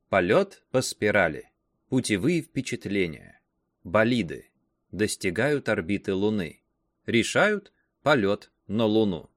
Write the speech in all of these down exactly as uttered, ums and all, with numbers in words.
Полет по спирали. Путевые впечатления. Болиды. Достигают орбиты Луны. Решают полет на Луну.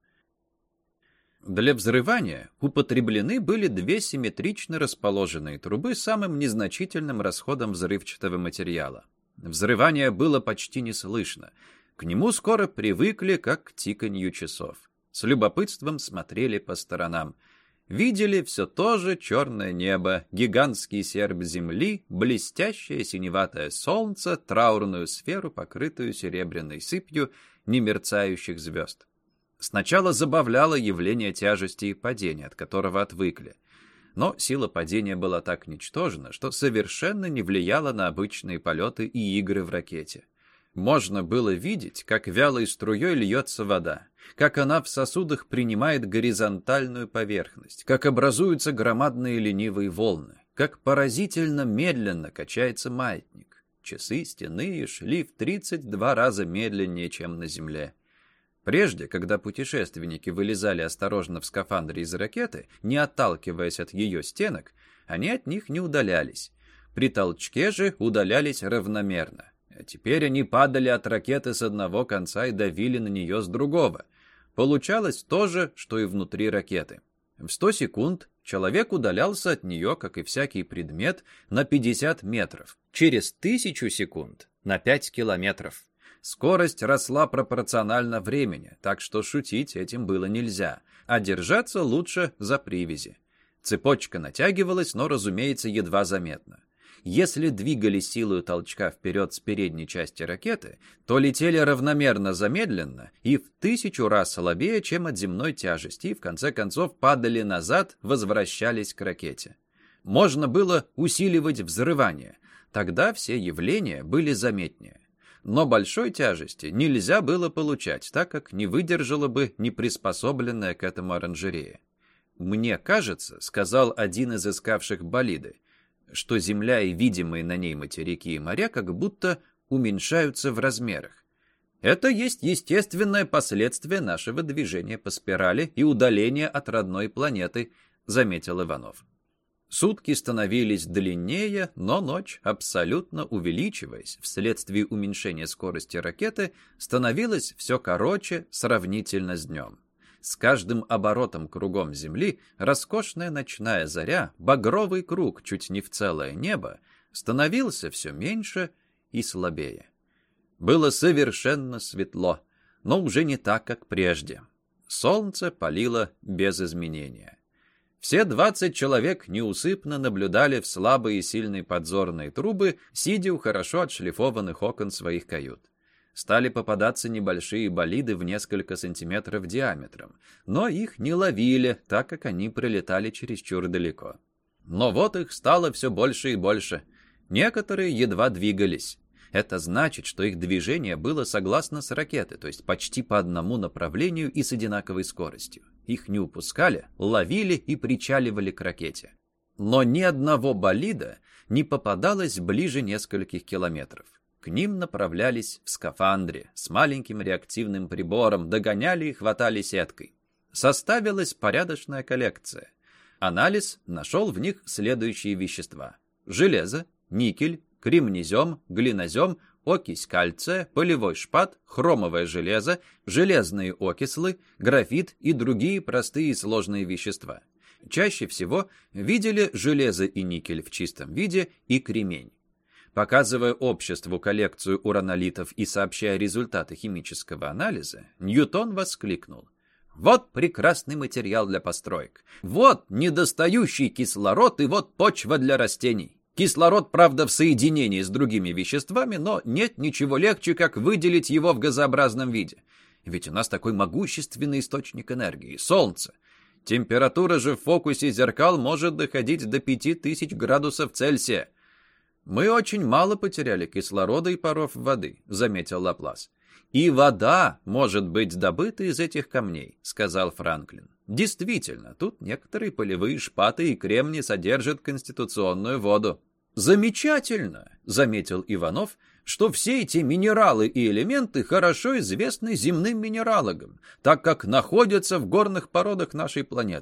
Для взрывания употреблены были две симметрично расположенные трубы с самым незначительным расходом взрывчатого материала. Взрывание было почти не слышно. К нему скоро привыкли, как к тиканью часов. С любопытством смотрели по сторонам. Видели все то же черное небо, гигантский серп земли, блестящее синеватое солнце, траурную сферу, покрытую серебряной сыпью немерцающих звезд. Сначала забавляло явление тяжести и падения, от которого отвыкли. Но сила падения была так ничтожна, что совершенно не влияла на обычные полеты и игры в ракете. Можно было видеть, как вялой струей льется вода, как она в сосудах принимает горизонтальную поверхность, как образуются громадные ленивые волны, как поразительно медленно качается маятник. Часы стенные шли в тридцать два раза медленнее, чем на Земле. Прежде, когда путешественники вылезали осторожно в скафандре из ракеты, не отталкиваясь от ее стенок, они от них не удалялись. При толчке же удалялись равномерно. А теперь они падали от ракеты с одного конца и давили на нее с другого. Получалось то же, что и внутри ракеты. В сто секунд человек удалялся от нее, как и всякий предмет, на пятьдесят метров. Через тысячу секунд на пять километров. Скорость росла пропорционально времени, так что шутить этим было нельзя, а держаться лучше за привязи. Цепочка натягивалась, но, разумеется, едва заметно. Если двигали силою толчка вперед с передней части ракеты, то летели равномерно замедленно и в тысячу раз слабее, чем от земной тяжести, и в конце концов падали назад, возвращались к ракете. Можно было усиливать взрывание, тогда все явления были заметнее. Но большой тяжести нельзя было получать, так как не выдержала бы неприспособленная к этому оранжерея. «Мне кажется, — сказал один из искавших болиды, — что Земля и видимые на ней материки и моря как будто уменьшаются в размерах. Это есть естественное последствие нашего движения по спирали и удаления от родной планеты, — заметил Иванов. Сутки становились длиннее, но ночь, абсолютно увеличиваясь вследствие уменьшения скорости ракеты, становилась все короче сравнительно с днем. С каждым оборотом кругом Земли роскошная ночная заря, багровый круг чуть не в целое небо, становился все меньше и слабее. Было совершенно светло, но уже не так, как прежде. Солнце палило без изменения. Все двадцать человек неусыпно наблюдали в слабые и сильные подзорные трубы, сидя у хорошо отшлифованных окон своих кают. Стали попадаться небольшие болиды в несколько сантиметров диаметром, но их не ловили, так как они пролетали чересчур далеко. Но вот их стало все больше и больше. Некоторые едва двигались. Это значит, что их движение было согласно с ракетой, то есть почти по одному направлению и с одинаковой скоростью. Их не упускали, ловили и причаливали к ракете. Но ни одного болида не попадалось ближе нескольких километров. К ним направлялись в скафандре с маленьким реактивным прибором, догоняли и хватали сеткой. Составилась порядочная коллекция. Анализ нашел в них следующие вещества: железо, никель, кремнезем, глинозем, окись кальция, полевой шпат, хромовое железо, железные окислы, графит и другие простые и сложные вещества. Чаще всего видели железо и никель в чистом виде и кремень. Показывая обществу коллекцию уранолитов и сообщая результаты химического анализа, Ньютон воскликнул: «Вот прекрасный материал для построек! Вот недостающий кислород и вот почва для растений! Кислород, правда, в соединении с другими веществами, но нет ничего легче, как выделить его в газообразном виде. Ведь у нас такой могущественный источник энергии — Солнце. Температура же в фокусе зеркал может доходить до пяти тысяч градусов Цельсия. «Мы очень мало потеряли кислорода и паров воды», — заметил Лаплас. «И вода может быть добыта из этих камней», — сказал Франклин. «Действительно, тут некоторые полевые шпаты и кремни содержат конституционную воду». «Замечательно», — заметил Иванов, «что все эти минералы и элементы хорошо известны земным минералогам, так как находятся в горных породах нашей планеты.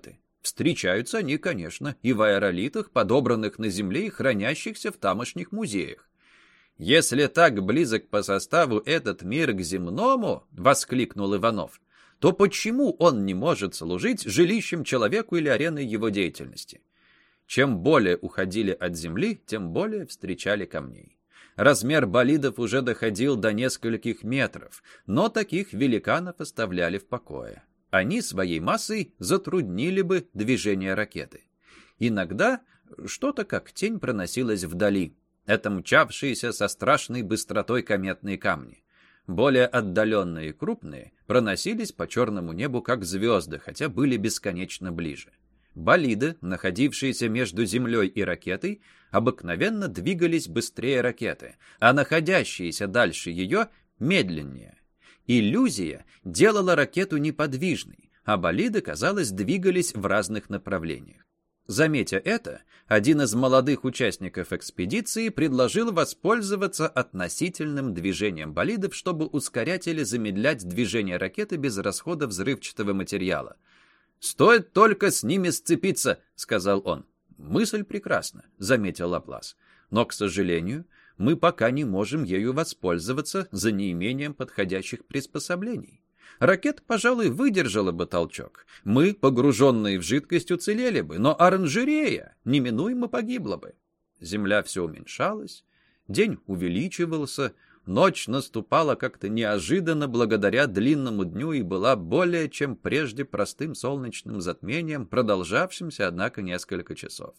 Встречаются они, конечно, и в аэролитах, подобранных на Земле и хранящихся в тамошних музеях. «Если так близок по составу этот мир к земному, — воскликнул Иванов, — то почему он не может служить жилищем человеку или ареной его деятельности?» Чем более уходили от Земли, тем более встречали камней. Размер болидов уже доходил до нескольких метров, но таких великанов оставляли в покое. Они своей массой затруднили бы движение ракеты. Иногда что-то как тень проносилось вдали. Это мчавшиеся со страшной быстротой кометные камни. Более отдаленные и крупные проносились по черному небу как звезды, хотя были бесконечно ближе. Болиды, находившиеся между Землей и ракетой, обыкновенно двигались быстрее ракеты, а находящиеся дальше ее медленнее. Иллюзия делала ракету неподвижной, а болиды, казалось, двигались в разных направлениях. Заметя это, один из молодых участников экспедиции предложил воспользоваться относительным движением болидов, чтобы ускорять или замедлять движение ракеты без расхода взрывчатого материала. «Стоит только с ними сцепиться», — сказал он. «Мысль прекрасна», — заметил Лаплас. «Но, к сожалению, мы пока не можем ею воспользоваться за неимением подходящих приспособлений. Ракета, пожалуй, выдержала бы толчок. Мы, погруженные в жидкость, уцелели бы, но оранжерея неминуемо погибла бы». Земля все уменьшалась, день увеличивался, ночь наступала как-то неожиданно благодаря длинному дню и была более чем прежде простым солнечным затмением, продолжавшимся, однако, несколько часов.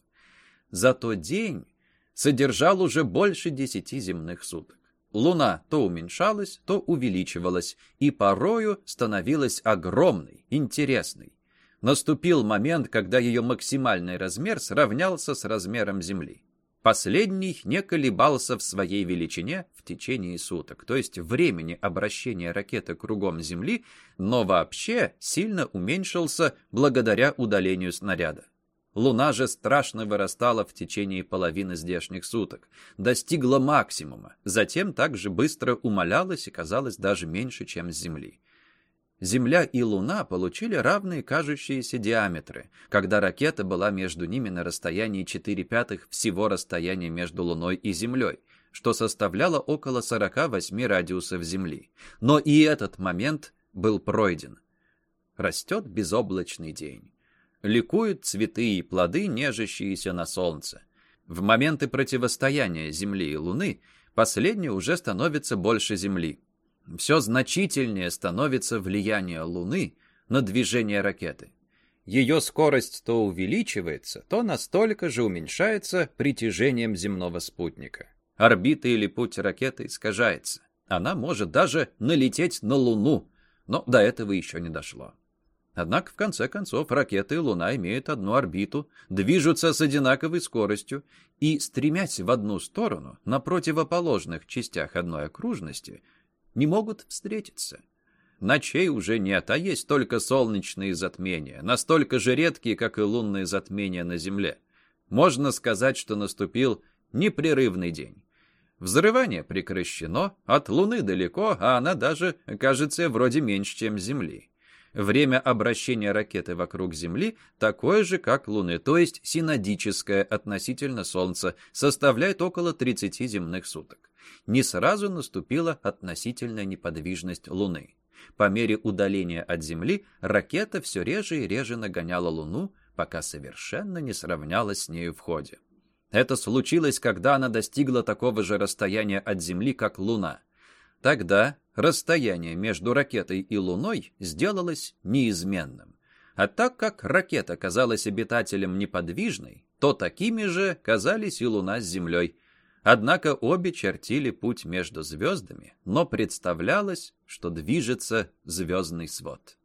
Зато день содержал уже больше десяти земных суток. Луна то уменьшалась, то увеличивалась, и порою становилась огромной, интересной. Наступил момент, когда ее максимальный размер сравнялся с размером Земли. Последний не колебался в своей величине в течение суток, то есть времени обращения ракеты кругом Земли, но вообще сильно уменьшился благодаря удалению снаряда. Луна же страшно вырастала в течение половины здешних суток, достигла максимума, затем также быстро умалялась и казалась даже меньше, чем с Земли. Земля и Луна получили равные кажущиеся диаметры, когда ракета была между ними на расстоянии четыре пятых всего расстояния между Луной и Землей, что составляло около сорока восьми радиусов Земли. Но и этот момент был пройден. Растет безоблачный день. Ликуют цветы и плоды, нежащиеся на солнце. В моменты противостояния Земли и Луны последнее уже становится больше Земли. Все значительнее становится влияние Луны на движение ракеты. Ее скорость то увеличивается, то настолько же уменьшается притяжением земного спутника. Орбита или путь ракеты искажается. Она может даже налететь на Луну, но до этого еще не дошло. Однако, в конце концов, ракета и Луна имеют одну орбиту, движутся с одинаковой скоростью и, стремясь в одну сторону, на противоположных частях одной окружности, не могут встретиться. Ночей уже нет, а есть только солнечные затмения, настолько же редкие, как и лунные затмения на Земле. Можно сказать, что наступил непрерывный день. Взрывание прекращено, от Луны далеко, а она даже, кажется, вроде меньше, чем Земли. Время обращения ракеты вокруг Земли такое же, как Луны, то есть синодическое относительно Солнца, составляет около тридцати земных суток. Не сразу наступила относительная неподвижность Луны. По мере удаления от Земли ракета все реже и реже нагоняла Луну, пока совершенно не сравнялась с нею в ходе. Это случилось, когда она достигла такого же расстояния от Земли, как Луна. Тогда расстояние между ракетой и Луной сделалось неизменным. А так как ракета казалась обитателем неподвижной, то такими же казались и Луна с Землей. Однако обе чертили путь между звездами, но представлялось, что движется звездный свод.